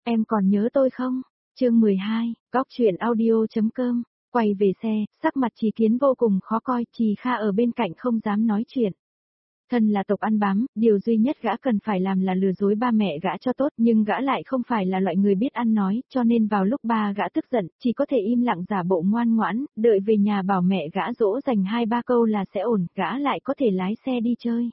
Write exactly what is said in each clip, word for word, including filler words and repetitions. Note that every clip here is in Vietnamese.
Em còn nhớ tôi không? Chương mười hai, góc chuyện audio.com, quay về xe, sắc mặt Trì Kiến vô cùng khó coi, Trì Kha ở bên cạnh không dám nói chuyện. Thân là tộc ăn bám, điều duy nhất gã cần phải làm là lừa dối ba mẹ gã cho tốt, nhưng gã lại không phải là loại người biết ăn nói, cho nên vào lúc ba gã tức giận, chỉ có thể im lặng giả bộ ngoan ngoãn, đợi về nhà bảo mẹ gã dỗ dành hai ba câu là sẽ ổn, gã lại có thể lái xe đi chơi.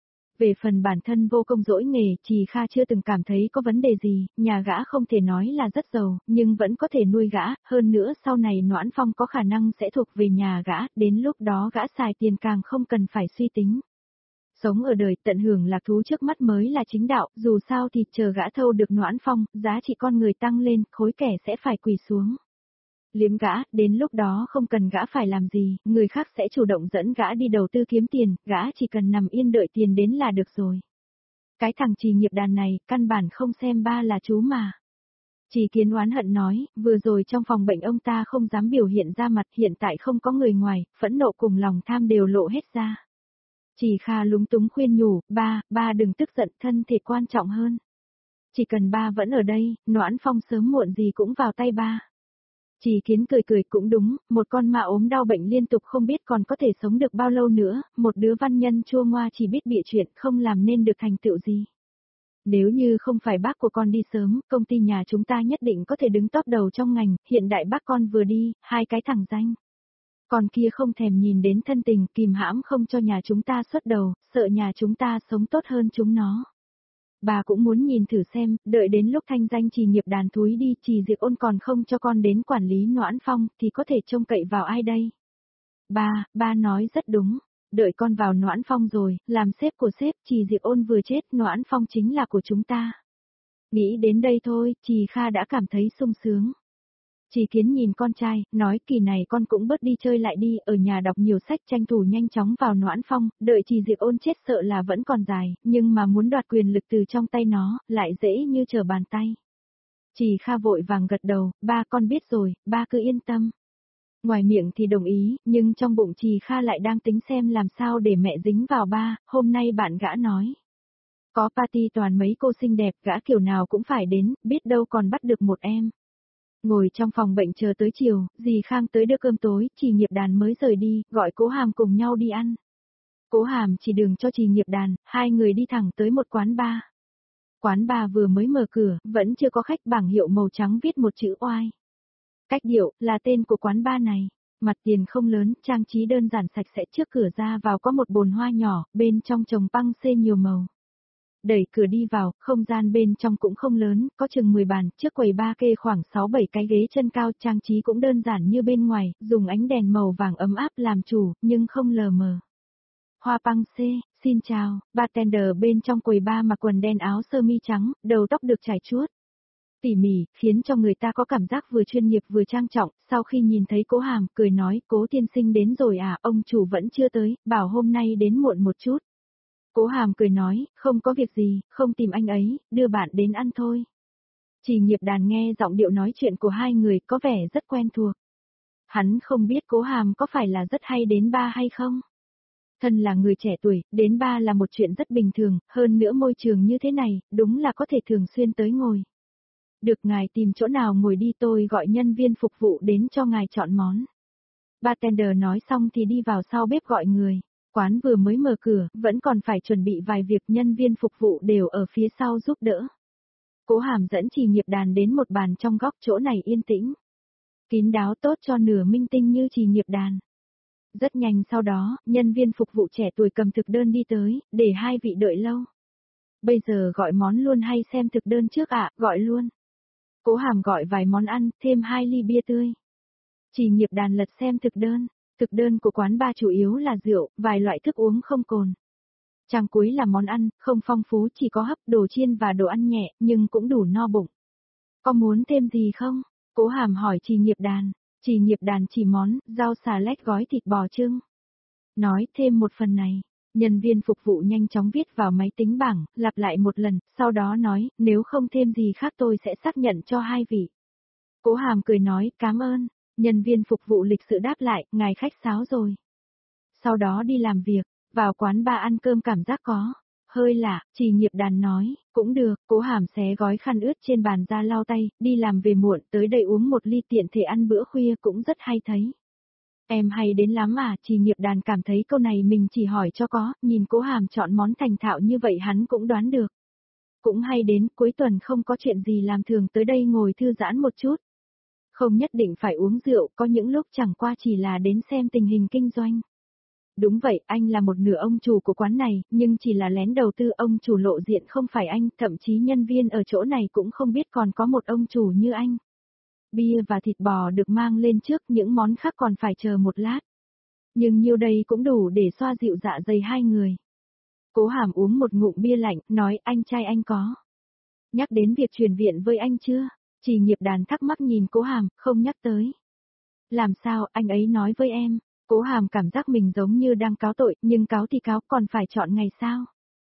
Về phần bản thân vô công dỗi nghề, Trì Kha chưa từng cảm thấy có vấn đề gì, nhà gã không thể nói là rất giàu, nhưng vẫn có thể nuôi gã, hơn nữa sau này Noãn Phong có khả năng sẽ thuộc về nhà gã, đến lúc đó gã xài tiền càng không cần phải suy tính. Sống ở đời tận hưởng lạc thú trước mắt mới là chính đạo, dù sao thì chờ gã thâu được Noãn Phong, giá trị con người tăng lên, khối kẻ sẽ phải quỳ xuống. Liếm gã, đến lúc đó không cần gã phải làm gì, người khác sẽ chủ động dẫn gã đi đầu tư kiếm tiền, gã chỉ cần nằm yên đợi tiền đến là được rồi. Cái thằng Trì Nghiệp Đàn này, căn bản không xem ba là chú mà. Trì Kiến oán hận nói, vừa rồi trong phòng bệnh ông ta không dám biểu hiện ra mặt, hiện tại không có người ngoài, phẫn nộ cùng lòng tham đều lộ hết ra. Trì Kha lúng túng khuyên nhủ, ba, ba đừng tức giận, thân thể quan trọng hơn. Chỉ cần ba vẫn ở đây, Noãn Phong sớm muộn gì cũng vào tay ba. Trì Kiến cười cười cũng đúng, một con ma ốm đau bệnh liên tục không biết còn có thể sống được bao lâu nữa, một đứa văn nhân chua ngoa chỉ biết bịa chuyện không làm nên được thành tựu gì. Nếu như không phải bác của con đi sớm, công ty nhà chúng ta nhất định có thể đứng top đầu trong ngành, hiện đại bác con vừa đi, hai cái thằng danh. Còn kia không thèm nhìn đến thân tình, kìm hãm không cho nhà chúng ta xuất đầu, sợ nhà chúng ta sống tốt hơn chúng nó. Bà cũng muốn nhìn thử xem, đợi đến lúc thanh danh Trì Nghiệp Đàn thúi đi, Trì Diệp Ôn còn không cho con đến quản lý Noãn Phong, thì có thể trông cậy vào ai đây? Ba, ba nói rất đúng, đợi con vào Noãn Phong rồi, làm sếp của sếp, Trì Diệp Ôn vừa chết, Noãn Phong chính là của chúng ta. Nghĩ đến đây thôi, Trì Kha đã cảm thấy sung sướng. Trì Kiến nhìn con trai, nói kỳ này con cũng bớt đi chơi lại đi, ở nhà đọc nhiều sách tranh thủ nhanh chóng vào Noãn Phong, đợi Trì Diệp Ôn chết sợ là vẫn còn dài, nhưng mà muốn đoạt quyền lực từ trong tay nó, lại dễ như trở bàn tay. Trì Kha vội vàng gật đầu, ba con biết rồi, ba cứ yên tâm. Ngoài miệng thì đồng ý, nhưng trong bụng Trì Kha lại đang tính xem làm sao để mẹ dính vào ba, hôm nay bạn gã nói. Có party toàn mấy cô xinh đẹp, gã kiểu nào cũng phải đến, biết đâu còn bắt được một em. Ngồi trong phòng bệnh chờ tới chiều, dì Khang tới đưa cơm tối, Trì Nghiệp Đàn mới rời đi, gọi Cố Hàm cùng nhau đi ăn. Cố Hàm chỉ đường cho Trì Nghiệp Đàn, hai người đi thẳng tới một quán bar. Quán bar vừa mới mở cửa, vẫn chưa có khách, bảng hiệu màu trắng viết một chữ oai. Cách điệu, là tên của quán bar này. Mặt tiền không lớn, trang trí đơn giản sạch sẽ, trước cửa ra vào có một bồn hoa nhỏ, bên trong trồng băng xê nhiều màu. Đẩy cửa đi vào, không gian bên trong cũng không lớn, có chừng mười bàn, trước quầy ba kê khoảng sáu bảy cái ghế chân cao, trang trí cũng đơn giản như bên ngoài, dùng ánh đèn màu vàng ấm áp làm chủ, nhưng không lờ mờ. Hoa Pang C, xin chào, bartender bên trong quầy ba mặc quần đen áo sơ mi trắng, đầu tóc được chải chuốt. Tỉ mỉ, khiến cho người ta có cảm giác vừa chuyên nghiệp vừa trang trọng, sau khi nhìn thấy Cố Hàm, cười nói, Cố tiên sinh đến rồi à, ông chủ vẫn chưa tới, bảo hôm nay đến muộn một chút. Cố Hàm cười nói, không có việc gì, không tìm anh ấy, đưa bạn đến ăn thôi. Trì Nghiệp Đàn nghe giọng điệu nói chuyện của hai người có vẻ rất quen thuộc. Hắn không biết Cố Hàm có phải là rất hay đến bar hay không. Thân là người trẻ tuổi, đến bar là một chuyện rất bình thường, hơn nữa môi trường như thế này, đúng là có thể thường xuyên tới ngồi. Được ngài tìm chỗ nào ngồi đi, tôi gọi nhân viên phục vụ đến cho ngài chọn món. Bartender nói xong thì đi vào sau bếp gọi người. Quán vừa mới mở cửa, vẫn còn phải chuẩn bị vài việc, nhân viên phục vụ đều ở phía sau giúp đỡ. Cố Hàm dẫn Trì Nghiệp Đàn đến một bàn trong góc, chỗ này yên tĩnh. Kín đáo tốt cho nửa minh tinh như Trì Nghiệp Đàn. Rất nhanh sau đó, nhân viên phục vụ trẻ tuổi cầm thực đơn đi tới, để hai vị đợi lâu. Bây giờ gọi món luôn hay xem thực đơn trước ạ, gọi luôn. Cố Hàm gọi vài món ăn, thêm hai ly bia tươi. Trì Nghiệp Đàn lật xem thực đơn. Thực đơn của quán bar chủ yếu là rượu, vài loại thức uống không cồn. Trang cuối là món ăn, không phong phú, chỉ có hấp, đồ chiên và đồ ăn nhẹ, nhưng cũng đủ no bụng. Có muốn thêm gì không? Cố Hàm hỏi Trì Nghiệp Đàn. Trì Nghiệp Đàn chỉ món, rau xà lách gói thịt bò chưng. Nói thêm một phần này. Nhân viên phục vụ nhanh chóng viết vào máy tính bảng, lặp lại một lần, sau đó nói, nếu không thêm gì khác tôi sẽ xác nhận cho hai vị. Cố Hàm cười nói, cảm ơn. Nhân viên phục vụ lịch sự đáp lại, ngài khách sáo rồi. Sau đó đi làm việc, vào quán bar ăn cơm cảm giác có Hơi lạ, Trì Nghiệp Đàn nói, cũng được, Cố Hàm xé gói khăn ướt trên bàn ra lau tay, đi làm về muộn tới đây uống một ly tiện thể ăn bữa khuya cũng rất hay thấy. Em hay đến lắm à, Trì Nghiệp Đàn cảm thấy câu này mình chỉ hỏi cho có, nhìn Cố Hàm chọn món thành thạo như vậy hắn cũng đoán được. Cũng hay đến, cuối tuần không có chuyện gì làm thường tới đây ngồi thư giãn một chút. Không nhất định phải uống rượu, có những lúc chẳng qua chỉ là đến xem tình hình kinh doanh. Đúng vậy, anh là một nửa ông chủ của quán này, nhưng chỉ là lén đầu tư, ông chủ lộ diện không phải anh, thậm chí nhân viên ở chỗ này cũng không biết còn có một ông chủ như anh. Bia và thịt bò được mang lên trước, những món khác còn phải chờ một lát. Nhưng nhiêu đây cũng đủ để xoa dịu dạ dày hai người. Cố Hàm uống một ngụm bia lạnh, nói anh trai anh có nhắc đến việc chuyển viện với anh chưa? Trì Nghiệp Đàn thắc mắc nhìn Cố Hàm, không nhắc tới. Làm sao, anh ấy nói với em? Cố Hàm cảm giác mình giống như đang cáo tội, nhưng cáo thì cáo còn phải chọn ngày sao?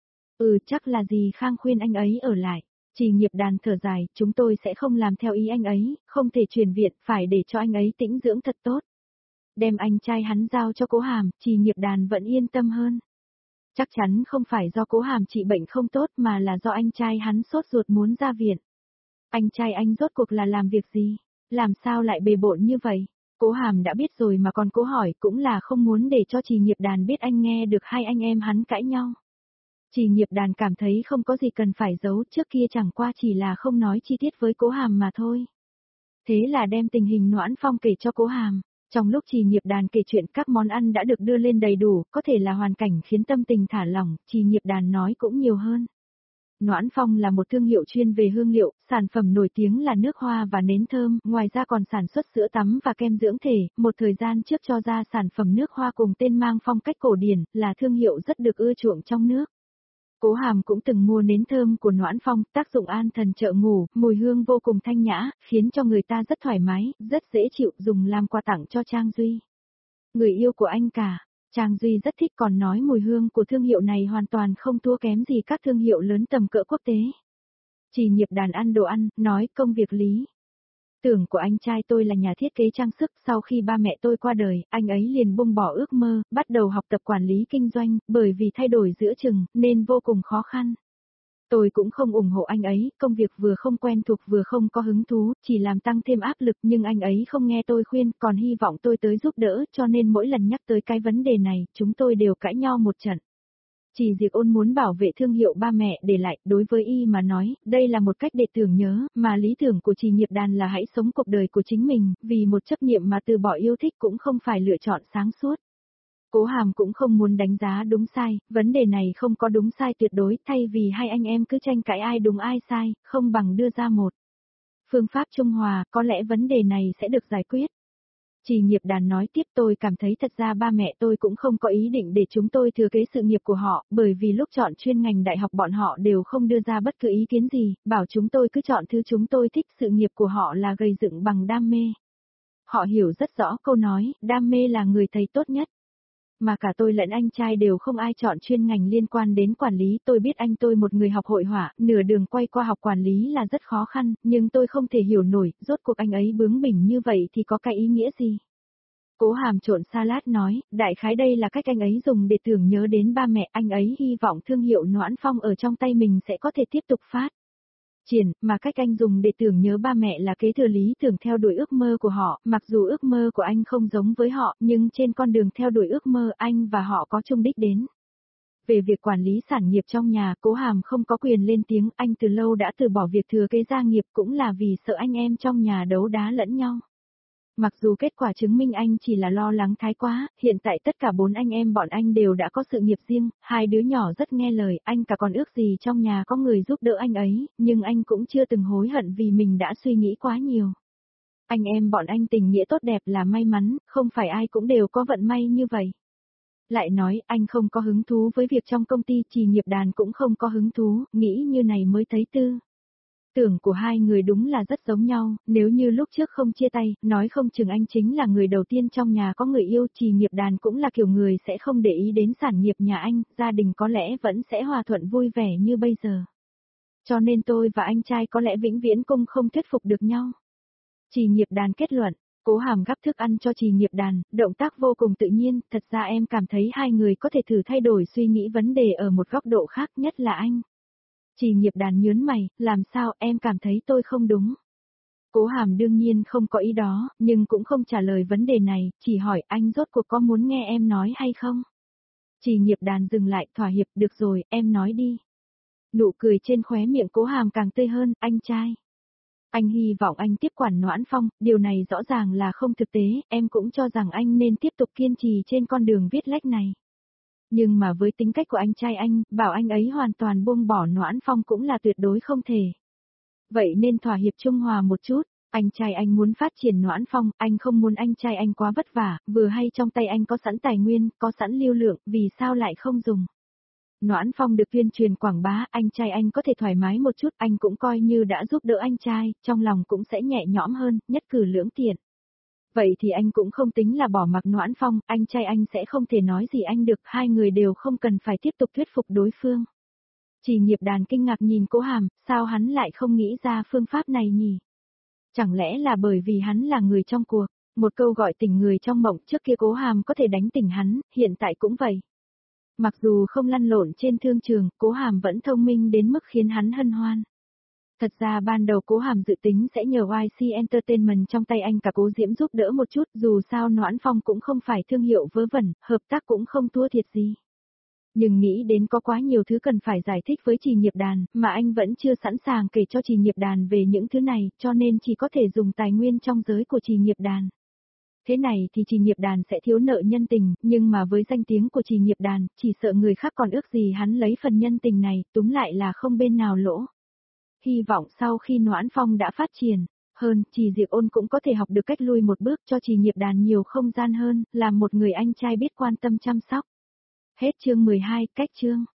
Ừ, chắc là dì Khang khuyên anh ấy ở lại. Trì Nghiệp Đàn thở dài, chúng tôi sẽ không làm theo ý anh ấy, không thể chuyển viện, phải để cho anh ấy tĩnh dưỡng thật tốt. Đem anh trai hắn giao cho Cố Hàm, Trì Nghiệp Đàn vẫn yên tâm hơn. Chắc chắn không phải do Cố Hàm trị bệnh không tốt mà là do anh trai hắn sốt ruột muốn ra viện. Anh trai anh rốt cuộc là làm việc gì? Làm sao lại bề bộn như vậy? Cố Hàm đã biết rồi mà còn cố hỏi, cũng là không muốn để cho Trì Nghiệp Đàn biết anh nghe được hai anh em hắn cãi nhau. Trì Nghiệp Đàn cảm thấy không có gì cần phải giấu, trước kia chẳng qua chỉ là không nói chi tiết với Cố Hàm mà thôi. Thế là đem tình hình Noãn Phong kể cho Cố Hàm. Trong lúc Trì Nghiệp Đàn kể chuyện các món ăn đã được đưa lên đầy đủ, có thể là hoàn cảnh khiến tâm tình thả lỏng, Trì Nghiệp Đàn nói cũng nhiều hơn. Noãn Phong là một thương hiệu chuyên về hương liệu, sản phẩm nổi tiếng là nước hoa và nến thơm, ngoài ra còn sản xuất sữa tắm và kem dưỡng thể, một thời gian trước cho ra sản phẩm nước hoa cùng tên mang phong cách cổ điển, là thương hiệu rất được ưa chuộng trong nước. Cố Hàm cũng từng mua nến thơm của Noãn Phong, tác dụng an thần trợ ngủ, mùi hương vô cùng thanh nhã, khiến cho người ta rất thoải mái, rất dễ chịu, dùng làm quà tặng cho Trang Duy. Người yêu của anh cả. Trang Duy rất thích, còn nói mùi hương của thương hiệu này hoàn toàn không thua kém gì các thương hiệu lớn tầm cỡ quốc tế. Trì Nghiệp Đàn ăn đồ ăn, nói công việc lý tưởng của anh trai tôi là nhà thiết kế trang sức, sau khi ba mẹ tôi qua đời, anh ấy liền buông bỏ ước mơ, bắt đầu học tập quản lý kinh doanh, bởi vì thay đổi giữa chừng, nên vô cùng khó khăn. Tôi cũng không ủng hộ anh ấy, công việc vừa không quen thuộc vừa không có hứng thú, chỉ làm tăng thêm áp lực, nhưng anh ấy không nghe tôi khuyên, còn hy vọng tôi tới giúp đỡ, cho nên mỗi lần nhắc tới cái vấn đề này, chúng tôi đều cãi nhau một trận. Chỉ Diệp Ôn muốn bảo vệ thương hiệu ba mẹ để lại, đối với y mà nói, đây là một cách để tưởng nhớ, mà lý tưởng của Trì Nghiệp Đàn là hãy sống cuộc đời của chính mình, vì một chấp niệm mà từ bỏ yêu thích cũng không phải lựa chọn sáng suốt. Cố Hàm cũng không muốn đánh giá đúng sai, vấn đề này không có đúng sai tuyệt đối, thay vì hai anh em cứ tranh cãi ai đúng ai sai, không bằng đưa ra một phương pháp trung hòa, có lẽ vấn đề này sẽ được giải quyết. Trì Nghiệp Đàn nói tiếp, tôi cảm thấy thật ra ba mẹ tôi cũng không có ý định để chúng tôi thừa kế sự nghiệp của họ, bởi vì lúc chọn chuyên ngành đại học bọn họ đều không đưa ra bất cứ ý kiến gì, bảo chúng tôi cứ chọn thứ chúng tôi thích, sự nghiệp của họ là gây dựng bằng đam mê. Họ hiểu rất rõ câu nói, đam mê là người thầy tốt nhất. Mà cả tôi lẫn anh trai đều không ai chọn chuyên ngành liên quan đến quản lý, tôi biết anh tôi một người học hội họa, nửa đường quay qua học quản lý là rất khó khăn, nhưng tôi không thể hiểu nổi, rốt cuộc anh ấy bướng bỉnh như vậy thì có cái ý nghĩa gì? Cố Hàm trộn salad nói, đại khái đây là cách anh ấy dùng để tưởng nhớ đến ba mẹ, anh ấy hy vọng thương hiệu Noãn Phong ở trong tay mình sẽ có thể tiếp tục phát triển, mà cách anh dùng để tưởng nhớ ba mẹ là kế thừa lý tưởng theo đuổi ước mơ của họ, mặc dù ước mơ của anh không giống với họ, nhưng trên con đường theo đuổi ước mơ anh và họ có chung đích đến. Về việc quản lý sản nghiệp trong nhà, Cố Hàm không có quyền lên tiếng, anh từ lâu đã từ bỏ việc thừa kế gia nghiệp cũng là vì sợ anh em trong nhà đấu đá lẫn nhau. Mặc dù kết quả chứng minh anh chỉ là lo lắng thái quá, hiện tại tất cả bốn anh em bọn anh đều đã có sự nghiệp riêng, hai đứa nhỏ rất nghe lời, anh cả còn ước gì trong nhà có người giúp đỡ anh ấy, nhưng anh cũng chưa từng hối hận vì mình đã suy nghĩ quá nhiều. Anh em bọn anh tình nghĩa tốt đẹp là may mắn, không phải ai cũng đều có vận may như vậy. Lại nói, anh không có hứng thú với việc trong công ty, Trì Nghiệp Đàn cũng không có hứng thú, nghĩ như này mới thấy tư. Tưởng của hai người đúng là rất giống nhau, nếu như lúc trước không chia tay, nói không chừng anh chính là người đầu tiên trong nhà có người yêu, Trì Nghiệp Đàn cũng là kiểu người sẽ không để ý đến sản nghiệp nhà anh, gia đình có lẽ vẫn sẽ hòa thuận vui vẻ như bây giờ. Cho nên tôi và anh trai có lẽ vĩnh viễn cũng không thuyết phục được nhau. Trì Nghiệp Đàn kết luận, Cố Hàm gắp thức ăn cho Trì Nghiệp Đàn, động tác vô cùng tự nhiên, thật ra em cảm thấy hai người có thể thử thay đổi suy nghĩ vấn đề ở một góc độ khác, nhất là anh. Trì Nghiệp Đàn nhớn mày, làm sao em cảm thấy tôi không đúng. Cố Hàm đương nhiên không có ý đó, nhưng cũng không trả lời vấn đề này, chỉ hỏi anh rốt cuộc có muốn nghe em nói hay không. Trì Nghiệp Đàn dừng lại, thỏa hiệp, được rồi, em nói đi. Nụ cười trên khóe miệng Cố Hàm càng tươi hơn, anh trai. Anh hy vọng anh tiếp quản Noãn Phong, điều này rõ ràng là không thực tế, em cũng cho rằng anh nên tiếp tục kiên trì trên con đường viết lách này. Nhưng mà với tính cách của anh trai anh, bảo anh ấy hoàn toàn buông bỏ Noãn Phong cũng là tuyệt đối không thể. Vậy nên thỏa hiệp trung hòa một chút, anh trai anh muốn phát triển Noãn Phong, anh không muốn anh trai anh quá vất vả, vừa hay trong tay anh có sẵn tài nguyên, có sẵn lưu lượng, vì sao lại không dùng. Noãn Phong được tuyên truyền quảng bá, anh trai anh có thể thoải mái một chút, anh cũng coi như đã giúp đỡ anh trai, trong lòng cũng sẽ nhẹ nhõm hơn, nhất cử lưỡng tiện. Vậy thì anh cũng không tính là bỏ mặc Noãn Phong, anh trai anh sẽ không thể nói gì anh được, hai người đều không cần phải tiếp tục thuyết phục đối phương. Trì Nghiệp Đàn kinh ngạc nhìn Cố Hàm, sao hắn lại không nghĩ ra phương pháp này nhỉ? Chẳng lẽ là bởi vì hắn là người trong cuộc, một câu gọi tỉnh người trong mộng, trước kia Cố Hàm có thể đánh tỉnh hắn, hiện tại cũng vậy. Mặc dù không lăn lộn trên thương trường, Cố Hàm vẫn thông minh đến mức khiến hắn hân hoan. Thật ra ban đầu Cố Hàm dự tính sẽ nhờ Y C Entertainment trong tay anh cả Cố Diễm giúp đỡ một chút, dù sao Noãn Phong cũng không phải thương hiệu vớ vẩn, hợp tác cũng không thua thiệt gì. Nhưng nghĩ đến có quá nhiều thứ cần phải giải thích với Trì Nghiệp Đàn, mà anh vẫn chưa sẵn sàng kể cho Trì Nghiệp Đàn về những thứ này, cho nên chỉ có thể dùng tài nguyên trong giới của Trì Nghiệp Đàn. Thế này thì Trì Nghiệp Đàn sẽ thiếu nợ nhân tình, nhưng mà với danh tiếng của Trì Nghiệp Đàn, chỉ sợ người khác còn ước gì hắn lấy phần nhân tình này, túm lại là không bên nào lỗ. Hy vọng sau khi Noãn Phong đã phát triển, hơn, Trì Diệp Ôn cũng có thể học được cách lui một bước cho Trì Nghiệp Đàn nhiều không gian hơn, làm một người anh trai biết quan tâm chăm sóc. Hết chương mười hai, cách chương.